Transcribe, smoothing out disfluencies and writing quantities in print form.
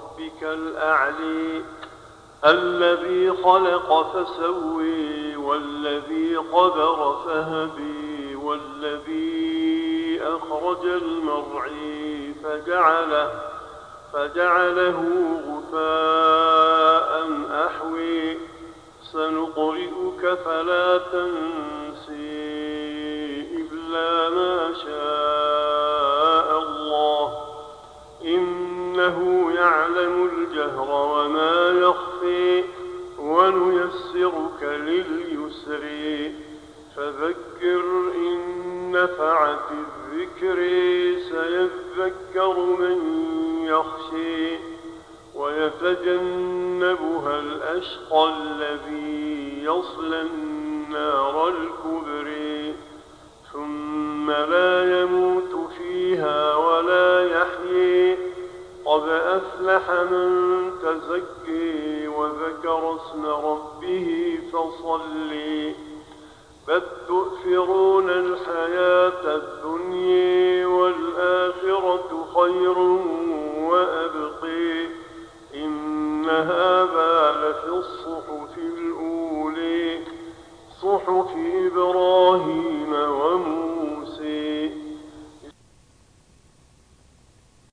ربك الأعلي الذي خلق فسوي والذي قدر فهدي والذي أخرج المرعي فجعله غثاء أحوي سنقرئك فلا تنسي إلا ما شاء الله إنه يعلم الجهر وما يخفي ونيسرك لليسر فذكر إن نفعت الذكر سيذكر من يخشي ويتجنبها الأشقى الذي يصلى النار الكبرى ثم لا يموت فيها ولا يحيي قد أفلح من تزكي وذكر اسم ربه فصلي بل تؤثرون الحياة الدنيا والآخرة خير وأبقي إن هذا لفي الصحف الأولى صحف